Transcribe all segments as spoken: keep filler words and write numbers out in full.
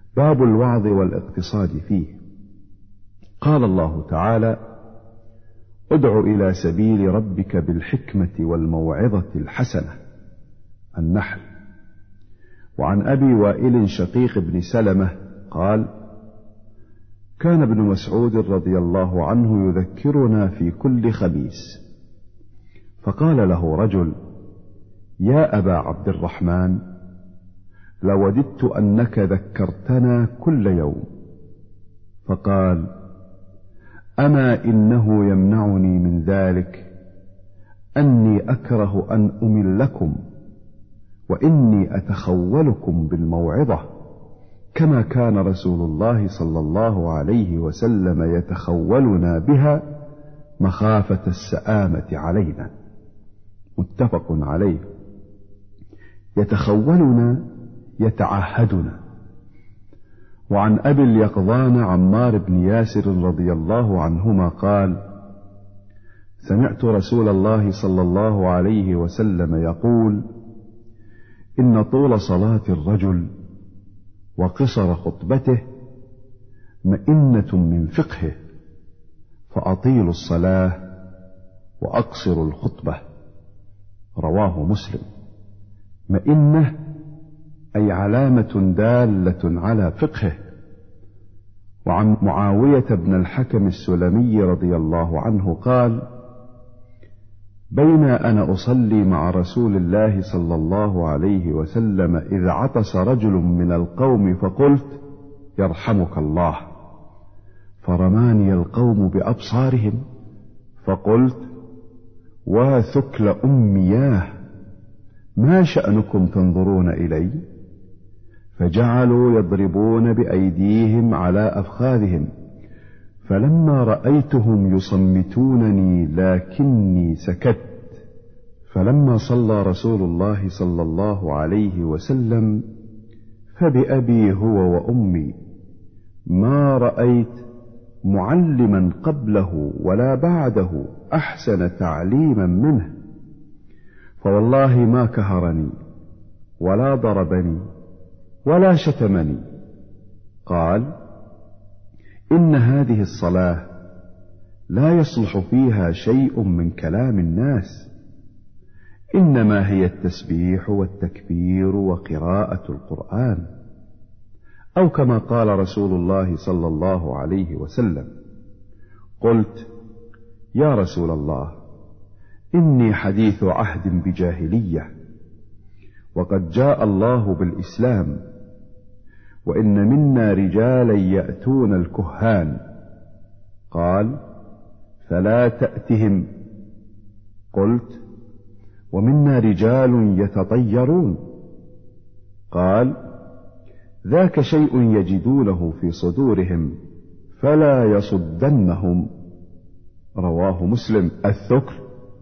باب الوعظ والاقتصاد فيه. قال الله تعالى: ادع إلى سبيل ربك بالحكمة والموعظة الحسنة. النحل. وعن أبي وائل شقيق بن سلمة قال: كان ابن مسعود رضي الله عنه يذكرنا في كل خميس، فقال له رجل: يا أبا عبد الرحمن، لوددت أنك ذكرتنا كل يوم. فقال: أما إنه يمنعني من ذلك أني أكره أن أملكم، وإني أتخولكم بالموعظة، كما كان رسول الله صلى الله عليه وسلم يتخولنا بها مخافة السآمة علينا. متفق عليه. يتخولنا يتعهدنا. وعن أبي اليقظان عمار بن ياسر رضي الله عنهما قال: سمعت رسول الله صلى الله عليه وسلم يقول: إن طول صلاة الرجل وقصر خطبته مئنة من فقهه، فأطيلوا الصلاة وأقصروا الخطبة. رواه مسلم. مئنة أي علامة دالة على فقهه. وعن معاوية بن الحكم السلمي رضي الله عنه قال: بين أنا أصلي مع رسول الله صلى الله عليه وسلم إذ عطس رجل من القوم، فقلت: يرحمك الله. فرماني القوم بأبصارهم، فقلت: واثكل أمياه، ما شأنكم تنظرون إلي؟ فجعلوا يضربون بأيديهم على أفخاذهم، فلما رأيتهم يصمتونني لكني سكت. فلما صلى رسول الله صلى الله عليه وسلم: فبأبي هو وأمي ما رأيت معلما قبله ولا بعده أحسن تعليما منه، فوالله ما كهرني ولا ضربني ولا شتمني. قال: إن هذه الصلاة لا يصلح فيها شيء من كلام الناس، إنما هي التسبيح والتكبير وقراءة القرآن، أو كما قال رسول الله صلى الله عليه وسلم. قلت: يا رسول الله، إني حديث عهد بجاهلية، وقد جاء الله بالإسلام، وإن منا رجالا يأتون الكهان. قال: فلا تأتهم. قلت: ومنا رجال يتطيرون. قال: ذاك شيء يجدونه في صدورهم فلا يصدنهم. رواه مسلم. الثكل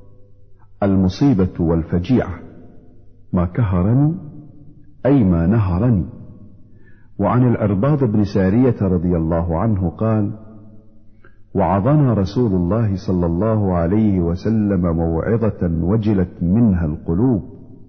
المصيبة والفجيعة. ما كهرني أي ما نهرني. وعن العرباض بن سارية رضي الله عنه قال: وعظنا رسول الله صلى الله عليه وسلم موعظة وجلت منها القلوب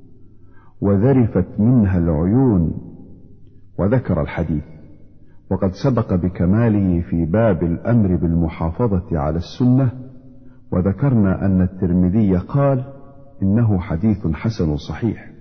وذرفت منها العيون. وذكر الحديث، وقد سبق بكماله في باب الأمر بالمحافظة على السنة. وذكرنا أن الترمذي قال: إنه حديث حسن صحيح.